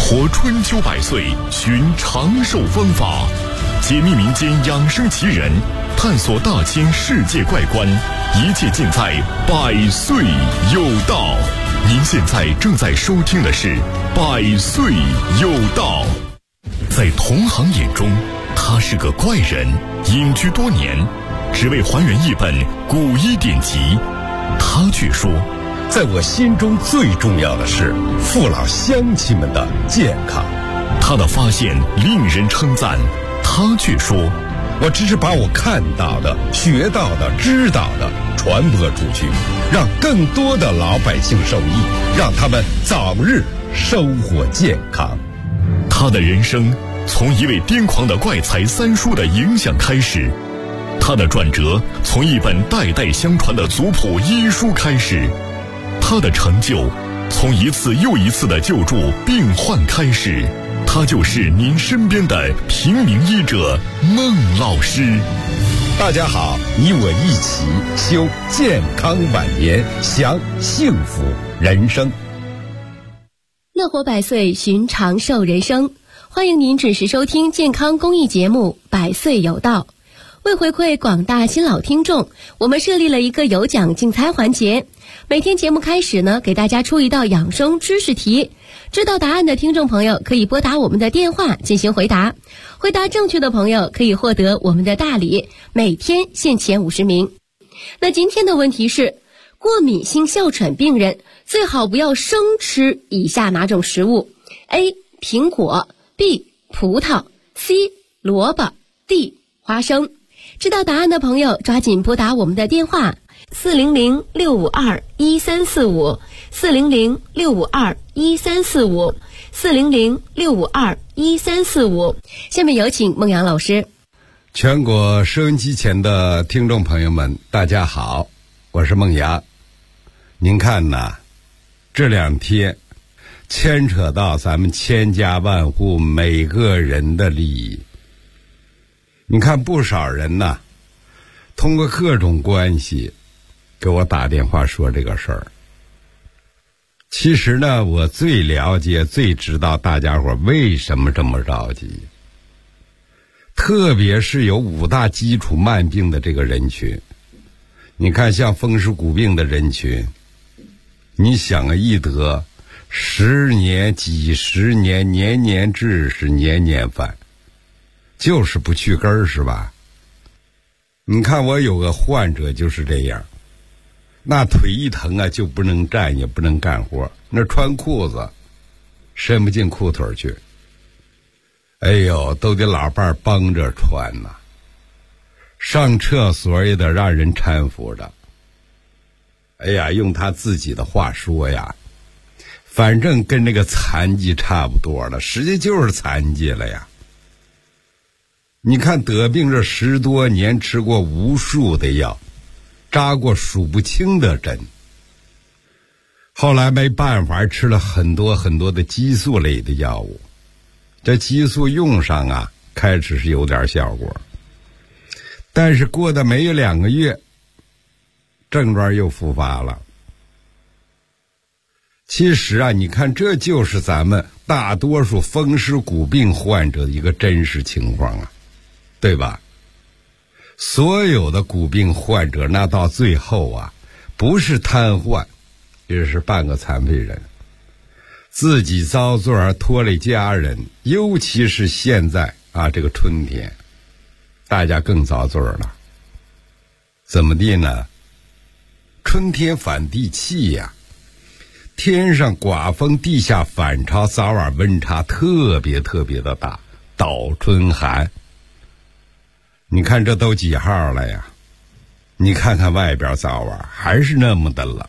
活春秋百岁，寻长寿方法，解密民间养生奇人，探索大千世界怪观，一切尽在百岁有道。您现在正在收听的是百岁有道。在同行眼中，他是个怪人，隐居多年，只为还原一本古医典籍。他却说， 在我心中最重要的是父老乡亲们的健康。 他的发现令人称赞，他却说， 我只是把我看到的、学到的、知道的传播出去，让更多的老百姓受益，让他们早日生活健康。 他的人生从一位癫狂的怪才三叔的影响开始，他的转折从一本代代相传的族谱医书开始，他的成就从一次又一次的救助病患开始。他就是您身边的平民医者孟老师。 大家好，你我一起修健康晚年，享幸福人生。 乐活百岁，寻长寿人生。欢迎您准时收听健康公益节目《百岁有道》。为回馈广大新老听众，我们设立了一个有奖竞猜环节。每天节目开始呢，给大家出一道养生知识题。知道答案的听众朋友可以拨打我们的电话进行回答，回答正确的朋友可以获得我们的大礼，每天限前50名。那今天的问题是，过敏性哮喘病人最好不要生吃以下哪种食物？ A. 苹果， B. 葡萄， C. 萝卜， D. 花生。知道答案的朋友抓紧拨打我们的电话400-652-1345 400-652-1345 400-652-1345。下面有请孟阳老师。 全国收音机前的听众朋友们，大家好，我是孟阳。您看呐，这2天牵扯到咱们千家万户每个人的利益。你看不少人呐，通过各种关系给我打电话说这个事儿。其实呢，我最了解、最知道大家伙为什么这么着急，特别是有5大基础慢病的这个人群。你看像风湿骨病的人群，你想啊，一得10年、几十年，年年治是年年犯，就是不去根儿，是吧？你看我有个患者就是这样，那腿一疼啊，就不能站也不能干活，那穿裤子伸不进裤腿去，哎呦，都得老伴儿帮着穿呐，上厕所也得让人搀扶着。哎呀，用他自己的话说呀，反正跟那个残疾差不多了，实际就是残疾了呀。你看得病这10多年，吃过无数的药，扎过数不清的针，后来没办法吃了很多很多的激素类的药物。这激素用上啊，开始是有点效果，但是过了没有2个月，症状又复发了。其实啊，你看这就是咱们大多数风湿骨病患者的一个真实情况啊，对吧？所有的骨病患者那到最后啊，不是瘫痪，也是半个残废人，自己遭罪而拖累家人。尤其是现在啊，这个春天大家更遭罪了。怎么地呢？春天反地气呀，天上刮风，地下反潮，早晚温差特别特别的大，倒春寒。你看这都几号了呀？你看看外边早晚还是那么的冷，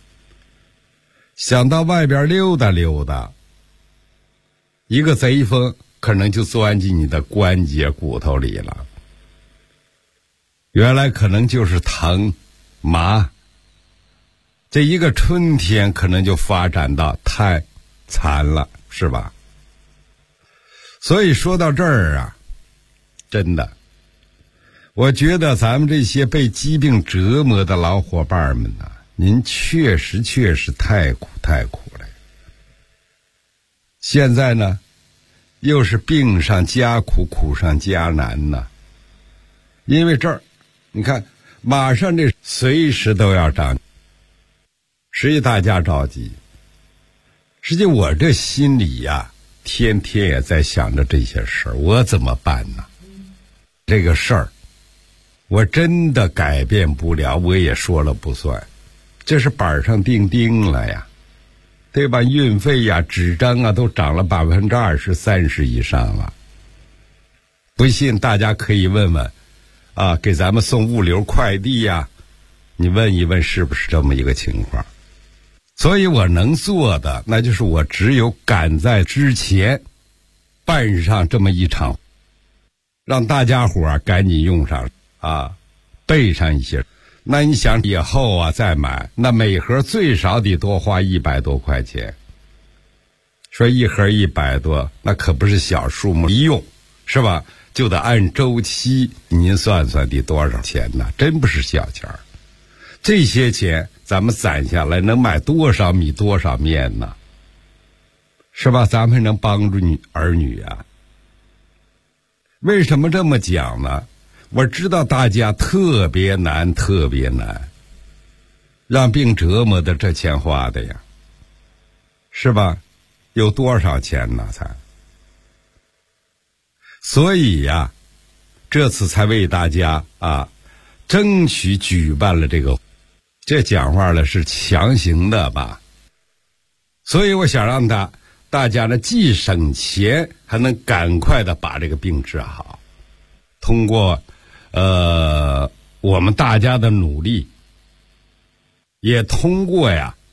想到外边溜达溜达，一个贼风可能就钻进你的关节骨头里了。原来可能就是疼麻，这一个春天可能就发展到太残了，是吧？所以说到这儿啊，真的我觉得咱们这些被疾病折磨的老伙伴们呐，您确实太苦了。 现在呢，又是病上加苦，苦上加难呢。因为这儿，你看，马上这随时都要涨，实际大家着急。实际我这心里呀，天天也在想着这些事儿，我怎么办呢？这个事儿，我真的改变不了，我也说了不算，这是板上钉钉了呀。对吧？运费呀、纸张啊，都涨了20%、30%以上了。不信大家可以问问，啊，给咱们送物流快递呀，你问一问是不是这么一个情况？所以我能做的，那就是我只有赶在之前办上这么一场，让大家伙儿赶紧用上啊，备上一些。那你想以后啊再买，那每盒最少得多花100多块钱。说一盒100多，那可不是小数目，一用是吧？就得按周期，您算算得多少钱呢？真不是小钱儿。这些钱咱们攒下来，能买多少米多少面呢？是吧？咱们能帮助儿女啊。为什么这么讲呢？我知道大家特别难，特别难，让病折磨的这钱花的呀，是吧？有多少钱呢？才，所以呀，这次才为大家啊，争取举办了这讲话了是强行的吧？所以我想让大家呢，既省钱，还能赶快的把这个病治好，通过。我们大家的努力，也通过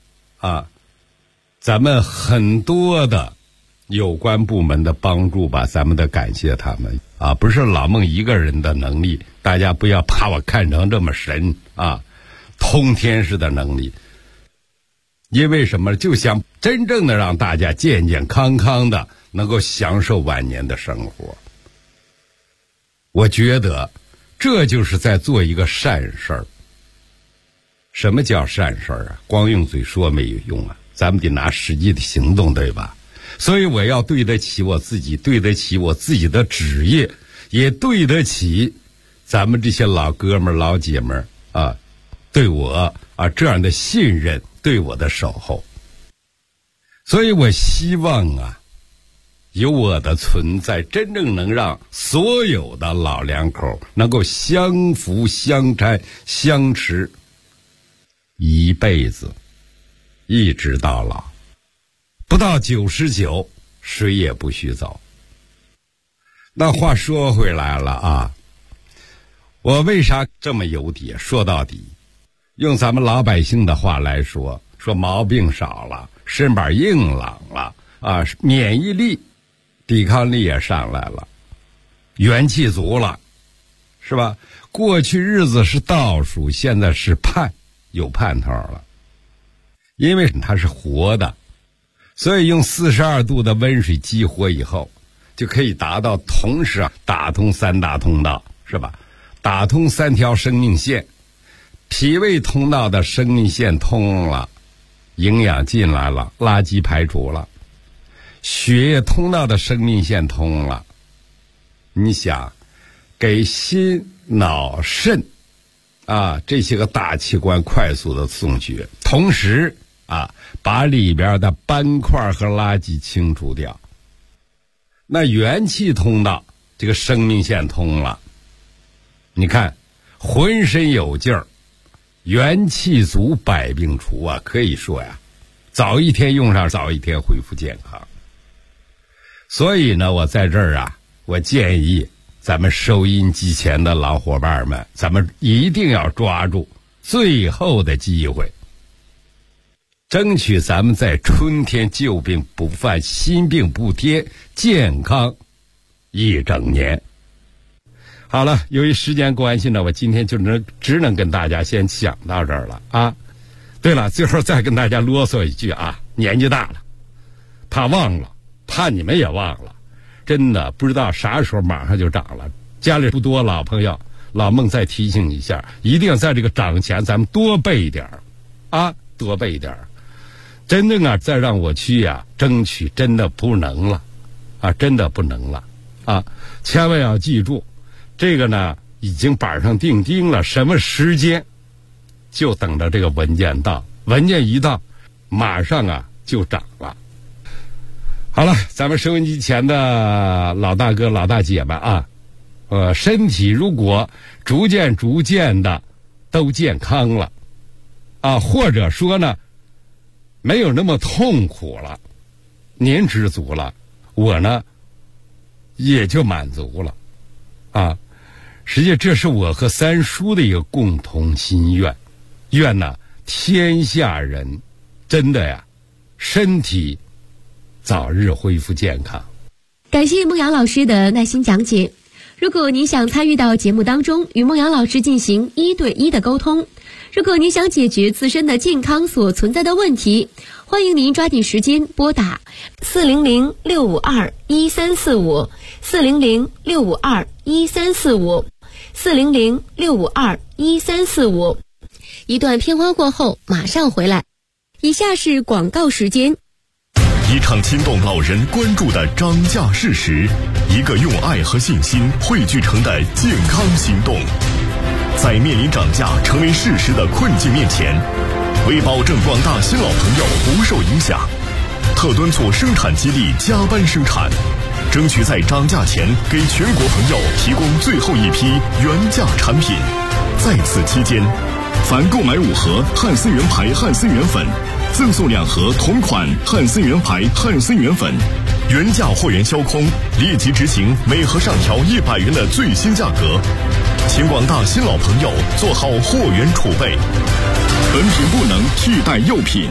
咱们很多的有关部门的帮助吧，咱们得感谢他们啊，不是老孟一个人的能力，大家不要把我看成这么神啊，通天式的能力。因为什么？就想真正的让大家健健康康的，能够享受晚年的生活。我觉得。这就是在做一个善事儿。什么叫善事儿啊？光用嘴说没有用啊，咱们得拿实际的行动，对吧？所以我要对得起我自己，对得起我自己的职业，也对得起咱们这些老哥们儿、老姐们儿啊，对我啊这样的信任，对我的守候。所以我希望啊，有我的存在，真正能让所有的老两口能够相扶相搀相持一辈子，一直到老，不到99谁也不许走。那话说回来了啊，我为啥这么有底？说到底，用咱们老百姓的话来说毛病少了，身板硬朗了啊，免疫力抵抗力也上来了，元气足了，是吧？过去日子是倒数，现在是有盼头了。因为它是活的，所以用42度的温水激活以后，就可以达到同时打通3大通道，是吧？打通3条生命线，脾胃通道的生命线通了，营养进来了，垃圾排除了。血液通道的生命线通了，你想给心脑肾这些个大器官快速的送血，同时把里边的斑块和垃圾清除掉。那元气通道这个生命线通了，你看浑身有劲儿，元气足，百病除啊，可以说呀，早一天用上，早一天恢复健康。所以呢，我在这儿我建议咱们收音机前的老伙伴们，咱们一定要抓住最后的机会，争取咱们在春天旧病不犯，新病不添，健康一整年。好了，由于时间关系呢，我今天就只能跟大家先讲到这儿了啊。对了，最后再跟大家啰嗦一句年纪大了，怕忘了，怕你们也忘了，真的不知道啥时候马上就长了。家里不多老朋友，老孟再提醒一下，一定在这个涨前咱们多备一点多备一点。 真正啊再让我去呀争取真的不能了真的不能了千万要记住，这个呢已经板上钉钉了，什么时间就等着这个文件到，文件一到马上就涨了。好了，咱们收音机前的老大哥老大姐们身体如果逐渐的都健康了或者说呢没有那么痛苦了，您知足了，我呢也就满足了实际这是我和三叔的一个共同心愿，愿呢天下人真的呀身体早日恢复健康。 感谢孟阳老师的耐心讲解。如果您想参与到节目当中，与孟阳老师进行1对1的沟通，如果您想解决自身的健康所存在的问题，欢迎您抓紧时间拨打400-652-1345 400-652-1345 400-652-1345。一段片花过后马上回来。以下是广告时间。 一场惊动老人关注的涨价事实，一个用爱和信心汇聚成的健康行动。在面临涨价成为事实的困境面前，为保证广大新老朋友不受影响，特敦促生产基地加班生产，争取在涨价前给全国朋友提供最后一批原价产品。在此期间，凡购买5盒汉森源牌汉森源粉，赠送2盒同款汉森源牌汉森源粉，原价货源销空，立即执行每盒上调100元的最新价格。请广大新老朋友做好货源储备，本品不能替代幼品。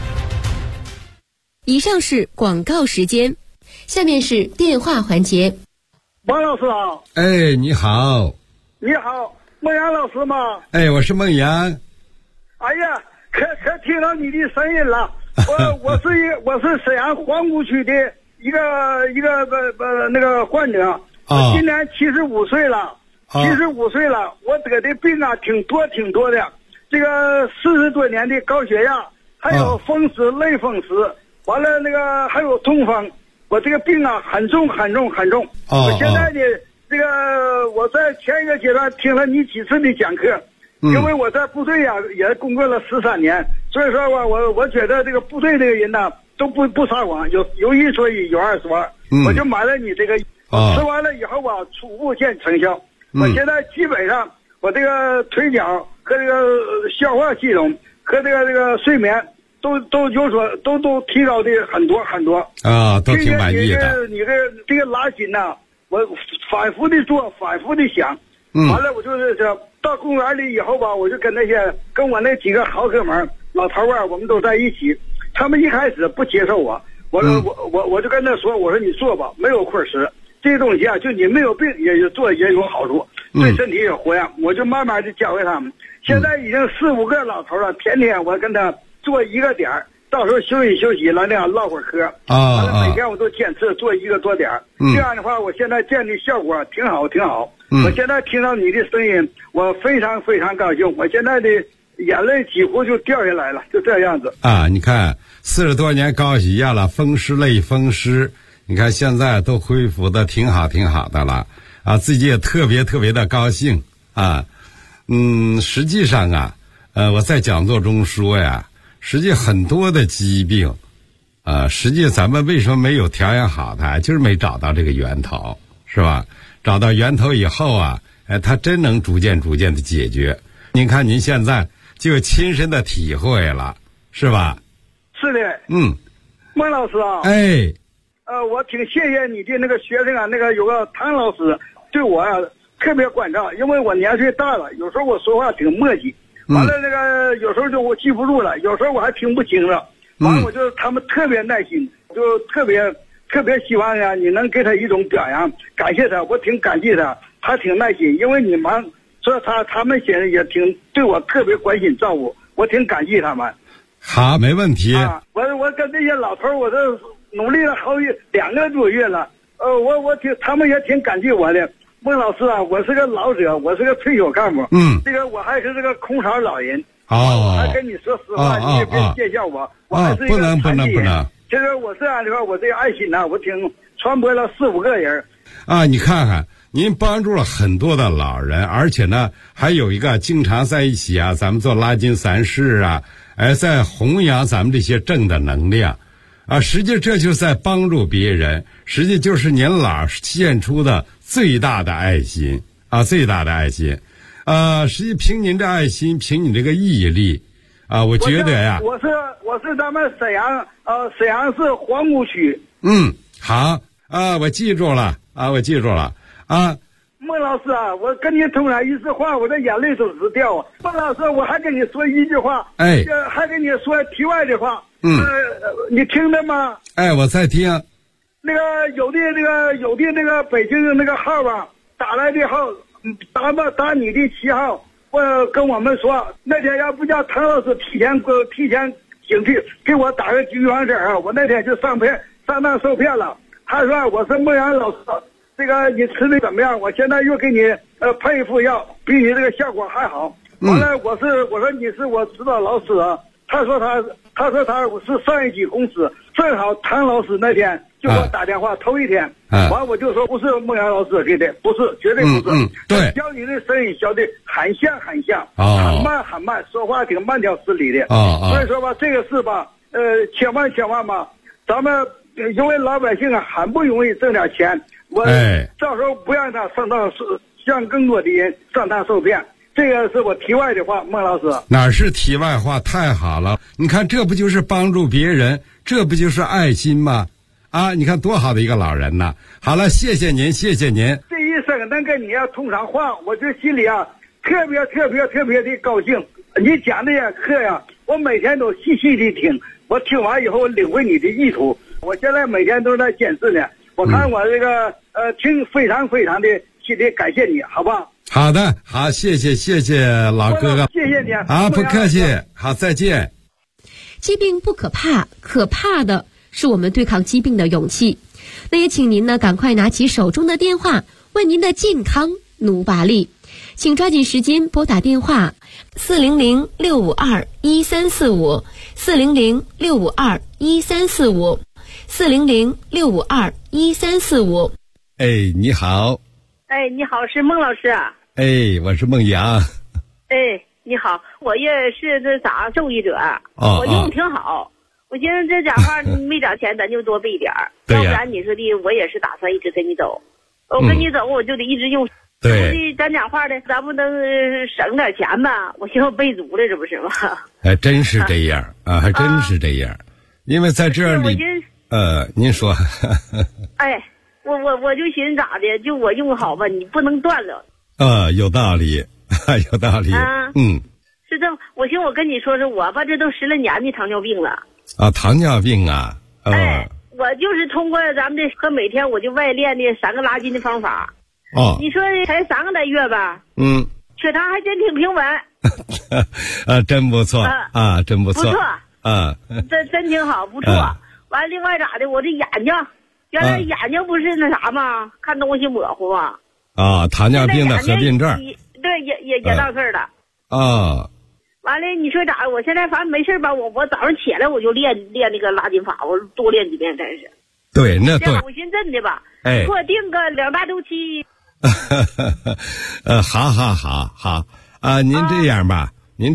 以上是广告时间，下面是电话环节。 王老师好。 你好。 你好，孟阳老师吗？ 我是孟阳。 哎呀，可听到你的声音了。我是沈阳皇姑区的一个那个患者，今年75岁了。75岁了，我得的病挺多的，这个40多年的高血压，还有风湿类风湿，完了那个还有痛风，我这个病很重。我现在呢，这个我在前一个阶段听了你几次的讲课，因为我在部队也工作了13年，所以说我觉得这个部队这个人都不撒谎，有一说一，有二说二，我就买了你这个，吃完了以后初步见成效。我现在基本上我这个腿脚和这个消化系统和这个睡眠都都提高的很多都挺满意的。 你这个拉筋我反复的做，反复的想，完了我就是到公园里以后我就跟我那几个好哥们老头我们都在一起，他们一开始不接受我就跟他说，我说你做吧，没有困时。这东西就你没有病也做也有好处，对身体有活呀。我就慢慢的教会他们，现在已经4、5个老头了，天天我跟他做一个点，到时候休息了那样唠会儿嗑每天我都坚持做1个多点，这样的话我现在见的效果挺好。我现在听到你的声音，我非常高兴，我现在的眼泪几乎就掉下来了，就这样子你看40多年高血压了，风湿类风湿，你看现在都恢复的挺好的了自己也特别的高兴实际上我在讲座中说呀，实际很多的疾病实际咱们为什么没有调养好它，就是没找到这个源头，是吧？找到源头以后它真能逐渐的解决。您看您现在就亲身的体会了，是吧？ 是的。孟老师我挺谢谢你的那个学生那个有个唐老师对我特别关照，因为我年岁大了，有时候我说话挺磨叽，完了那个有时候就我记不住了，有时候我还听不清了，完了我就他们特别耐心，就特别希望你能给他一种表扬，感谢他，我挺感激他挺耐心，因为你忙，所以他们现在也挺对我特别关心照顾，我挺感激他们。 好，没问题。 我跟这些老头我都努力了2个多月了，他们也挺感激我的。孟老师我是个老者，我是个退休干部，这个我还是这个空巢老人， 哦， 我还跟你说实话，你也别见笑我，我还是一个不能。 其实我这样的话，我这个爱心呢，我挺传播了4、5个人。 啊，你看看，您帮助了很多的老人，而且呢，还有一个经常在一起啊，咱们做拉筋散事啊，在弘扬咱们这些正的能量，啊，实际这就是在帮助别人，实际就是您老献出的最大的爱心啊，最大的爱心，实际凭您这爱心，凭你这个毅力，啊，我觉得呀， 我是咱们沈阳市皇姑区。 好啊，我记住了啊。 孟老师啊，我跟你通了一次话，我的眼泪都直掉啊。孟老师，我还跟你说一句话，还跟你说题外的话，你听着吗？ 我在听。 那个有的那个北京的那个号啊，打来的号，打你的旗号，跟我们说，那天要不叫唐老师提前警惕，给我打个预防针啊，我那天就上当受骗了。他说我是孟阳老师，这个你吃的怎么样？我现在又给你配一副药，比你这个效果还好。完了，我说你是我指导老师啊。他说他是上一级公司，正好唐老师那天就给我打电话，头一天，完我就说不是孟阳老师给的，不是，绝对不是。 对， 教你的声音小的很像，很慢，说话挺慢条斯理的。所以说吧，这个事吧，千万吧，咱们因为老百姓啊，很不容易挣点钱，我到时候不让他向更多的人上当受骗。这个是我题外的话，孟老师。 哪是题外话？太好了！你看，这不就是帮助别人，这不就是爱心吗？啊，你看多好的一个老人呐！好了，谢谢您。这一生能跟你要通上话，我这心里啊特别的高兴。你讲的呀课呀，我每天都细细的听，我听完以后我领会你的意图。我现在每天都在监视呢，我看我这个听非常的心里感谢你，好不好？ 好的，好，谢谢老哥哥， 谢谢你， 好，不客气，好，再见。 疾病不可怕，可怕的是我们对抗疾病的勇气。那也请您呢赶快拿起手中的电话，为您的健康努把力。请抓紧时间拨打电话400-652-1345，400-652-1345，400-652-1345。 你好。 你好，是孟老师啊。 我是孟阳。 你好，我也是这受益者，我用挺好。我寻思这讲话没涨钱，咱就多备点儿，要不然你说的我也是打算一直跟你走。我跟你走，我就得一直用。 对， 咱讲话的，咱不能省点钱吧？我寻思备足了，这不是吗？ 还真是这样啊，还真是这样。因为在这里，您说。 我就寻思咋的，就我用好吧，你不能断了。 有道理，有道理。 是这么，我寻思我跟你说我吧，这都10来年的糖尿病了。 糖尿病啊。 我就是通过咱们这和每天我就外练的3个拉筋的方法。你说才3个来月吧。血糖还真挺平稳。 真不错真不错。 不错。真挺好，不错。完另外咋的，我这眼睛。原来眼睛不是那啥吗？看东西模糊吗？ 糖尿病的合并症。 对，也到事儿了。完了，你说咋？我现在反正没事吧，我早上起来我就练那个拉筋法，我多练几遍真是。 对，那对。 我寻思真的吧，给我定个2大周期。 好您这样吧，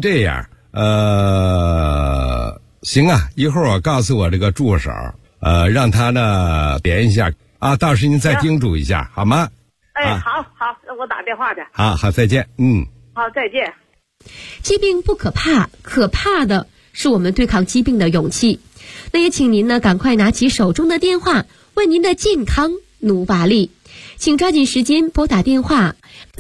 行啊，一会儿我告诉我这个助手。让他呢连一下到时您再叮嘱一下，好吗？ 好，那我打电话去。 好，再见。 好，再见。 疾病不可怕，可怕的是我们对抗疾病的勇气。那也请您呢赶快拿起手中的电话，为您的健康努把力。请抓紧时间拨打电话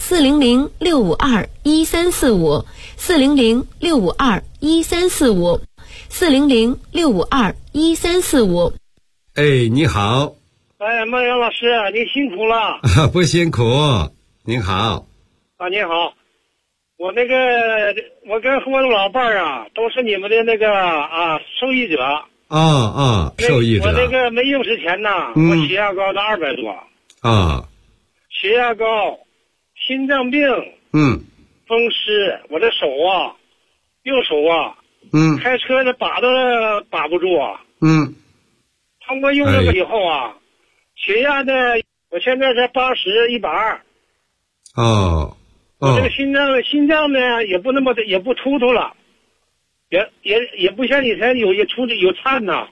400-652-1345，400-652-1345，400-652-1345。 你好。 孟阳老师，你辛苦了。 不辛苦，您好。 您好，我跟我的老伴儿都是你们的那个受益者。 受益者。 我那个没用之前呢，我血压高到200多。血压高，心脏病。风湿，我这手右手啊，开车的把都把不住啊。通过用这个以后啊，血压呢，我现在才80、120。我这个心脏呢也不突突了，也不像以前有颤呐。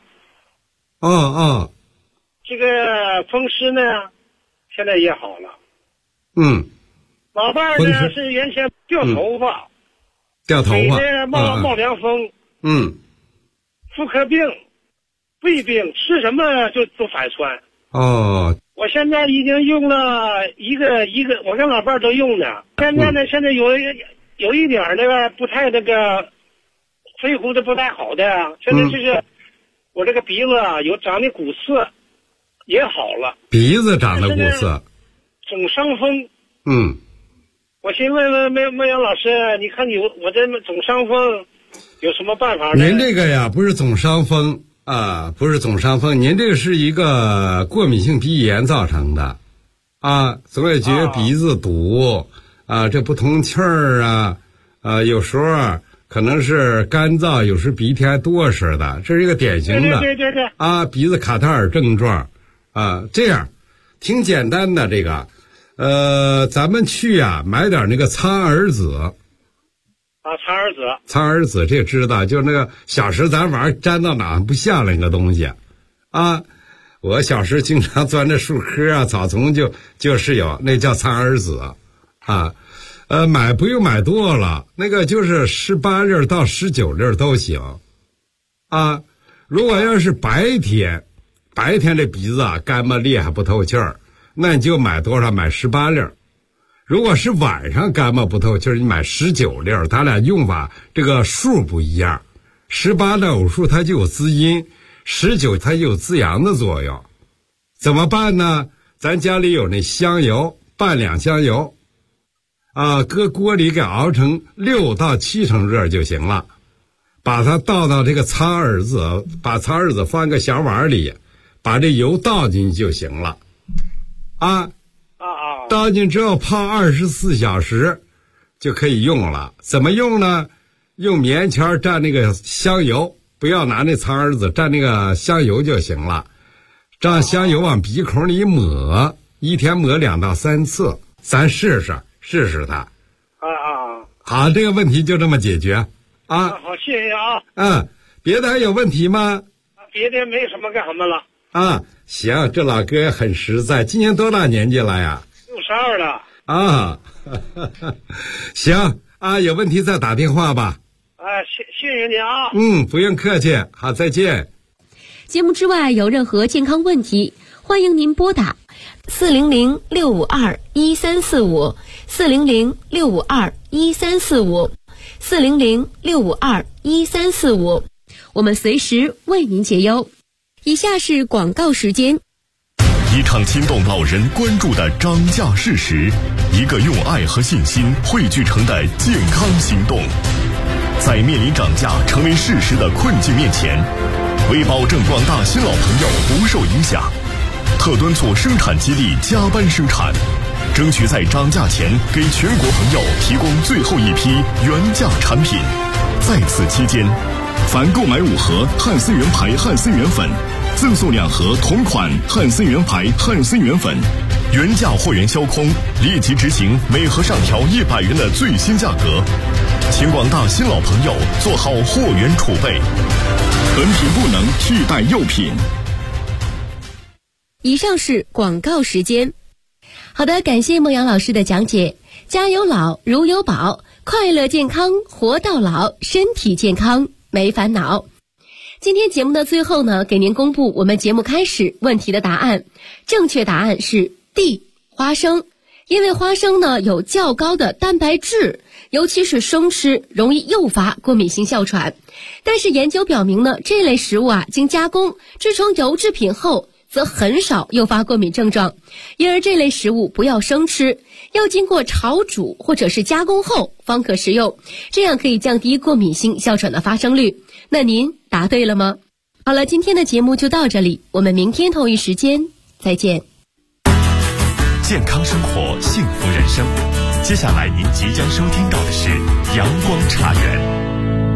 这个风湿呢，现在也好了。老伴儿呢是原先掉头发，每天冒凉风。妇科病、胃病，吃什么就都反酸。我现在已经用了一个，我跟老伴儿都用的。现在呢，现在有一点那个不太那个肺呼的不太好的，现在就是我这个鼻子啊有长的骨刺也好了。 鼻子长的骨刺， 总伤风。我先问问孟阳老师，你看我这总伤风有什么办法呢？ 您这个呀不是总伤风啊，不是总伤风，您这个是一个过敏性鼻炎造成的啊，总也觉得鼻子堵啊，这不通气儿啊，有时候可能是干燥，有时鼻涕还多似的，这是一个典型的对啊鼻子卡塔尔症状啊。这样挺简单的，这个咱们去啊买点那个苍耳子。苍耳子这个知道，就是那个小时咱玩粘到哪不下来那个东西啊。我小时经常钻着树棵啊草丛就是有，那叫苍耳子啊。买不用买多了，那个就是18粒到19粒都行啊。如果要是白天这鼻子啊干巴厉害不透气儿，那你就买多少？买18粒。如果是晚上干巴不透气儿，你买19粒，它俩用法这个数不一样。18的偶数它就有滋阴，19它就有滋阳的作用。怎么办呢？咱家里有那香油，半两香油啊，搁锅里给熬成6到7成热就行了。把它倒到这个苍耳子，把苍耳子放个小碗里，把这油倒进去就行了倒进之后泡24小时就可以用了。怎么用呢？用棉签蘸那个香油，不要拿那苍耳子，蘸那个香油就行了。让香油往鼻孔里抹，一天抹2到3次，咱试试它。好，这个问题就这么解决啊。 好，谢谢啊。 别的还有问题吗？ 别的没什么干什么了。 行，这老哥也很实在。今年多大年纪了呀 ？62 了。行啊，有问题再打电话吧。 谢谢你啊。 不用客气。好，再见。 节目之外有任何健康问题，欢迎您拨打400-652-1345 400-652-1345 400-652-1345，我们随时为您解忧。以下是广告时间。 一场惊动老人关注的涨价事实，一个用爱和信心汇聚成的健康行动。在面临涨价成为事实的困境面前，为保证广大新老朋友不受影响，特敦促生产基地加班生产，争取在涨价前给全国朋友提供最后一批原价产品。在此期间，凡购买5盒汉森源牌汉森源粉，赠送2盒同款汉森源牌汉森源粉，原价货源销空，立即执行每盒上调100元的最新价格。请广大新老朋友做好货源储备，本品不能替代幼品。 以上是广告时间。好的，感谢孟阳老师的讲解。家有老如有宝，快乐健康活到老，身体健康没烦恼。今天节目的最后呢，给您公布我们节目开始问题的答案。正确答案是 D， 花生。因为花生呢有较高的蛋白质，尤其是生吃容易诱发过敏性哮喘。但是研究表明呢，这类食物啊经加工制成油制品后，则很少诱发过敏症状。因而这类食物不要生吃，要经过炒煮或者是加工后方可食用，这样可以降低过敏性哮喘的发生率。那您答对了吗？好了，今天的节目就到这里，我们明天同一时间再见。 健康生活，幸福人生。接下来您即将收听到的是阳光茶园。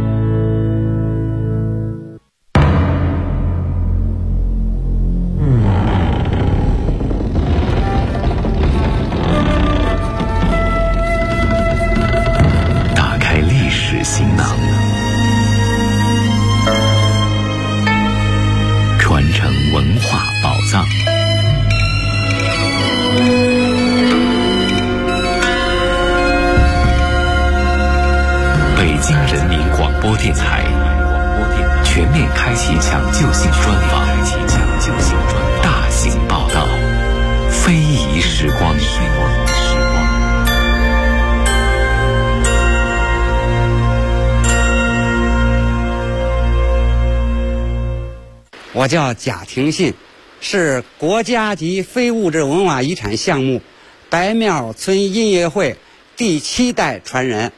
开启抢救性专访，大型报道，非遗时光。 我叫贾廷信，是国家级非物质文化遗产项目白庙村音乐会第7代传人。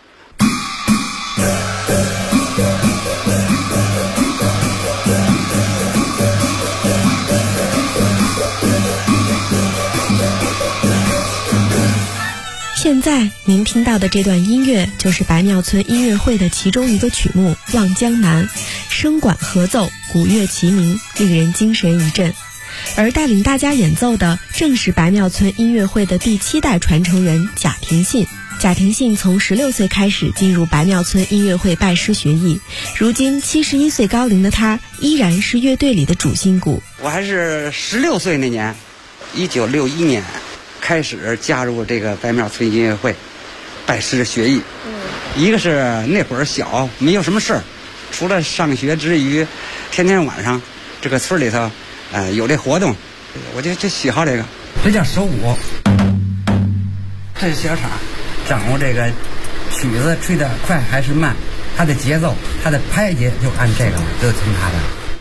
现在您听到的这段音乐就是白庙村音乐会的其中一个曲目《望江南》，声管合奏，鼓乐齐鸣，令人精神一振。而带领大家演奏的正是白庙村音乐会的第7代传承人贾廷信。贾廷信从16岁开始进入白庙村音乐会拜师学艺，如今71岁高龄的他依然是乐队里的主心骨。 我还是16岁那年，1961年开始加入这个白庙村音乐会，拜师学艺。一个是那会儿小，没有什么事儿，除了上学之余，天天晚上这个村里头，有这活动，我就喜好这个。这叫手鼓，这是小厂，掌握这个曲子吹得快还是慢，它的节奏，它的拍节就按这个，都听它的。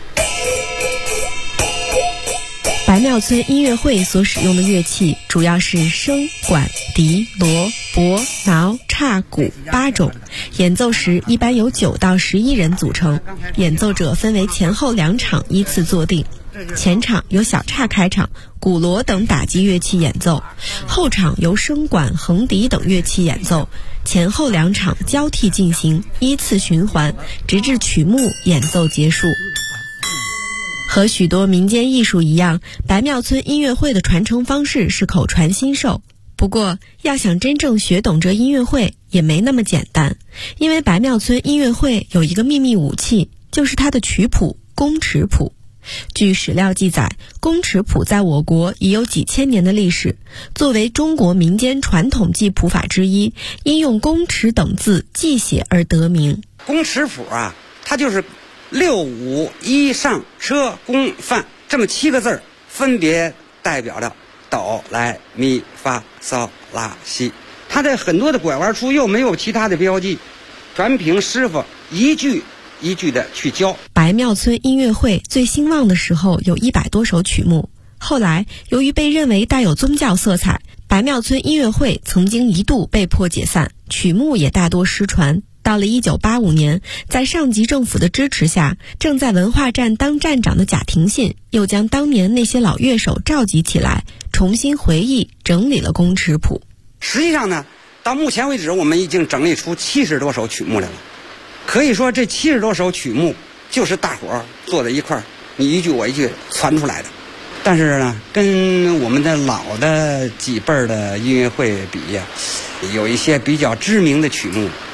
白庙村音乐会所使用的乐器主要是笙、管、笛、锣、钹、挠、叉、鼓8种，演奏时一般由9到11人组成，演奏者分为前后2场依次坐定。前场由小叉开场，鼓锣等打击乐器演奏，后场由笙管、横笛等乐器演奏，前后2场交替进行，依次循环，直至曲目演奏结束。和许多民间艺术一样，白庙村音乐会的传承方式是口传心授。不过，要想真正学懂这音乐会也没那么简单，因为白庙村音乐会有一个秘密武器，就是它的曲谱宫尺谱。据史料记载，宫尺谱在我国已有几千年的历史，作为中国民间传统记谱法之一，因用宫尺等字记写而得名。 宫尺谱啊，它就是6、5、1上车宫范这么7个字，分别代表着哆来咪发嗦拉西。它在很多的拐弯处又没有其他的标记，全凭师傅一句一句的去教。 白庙村音乐会最兴旺的时候有100多首曲目，后来由于被认为带有宗教色彩，白庙村音乐会曾经一度被迫解散，曲目也大多失传。到了1985年，在上级政府的支持下，正在文化站当站长的贾廷信又将当年那些老乐手召集起来，重新回忆整理了宫尺谱。 实际上呢，到目前为止我们已经整理出70多首曲目来了。可以说这70多首曲目就是大伙儿坐在一块儿，你一句我一句传出来的。但是呢，跟我们的老的几辈儿的音乐会比呀，有一些比较知名的曲目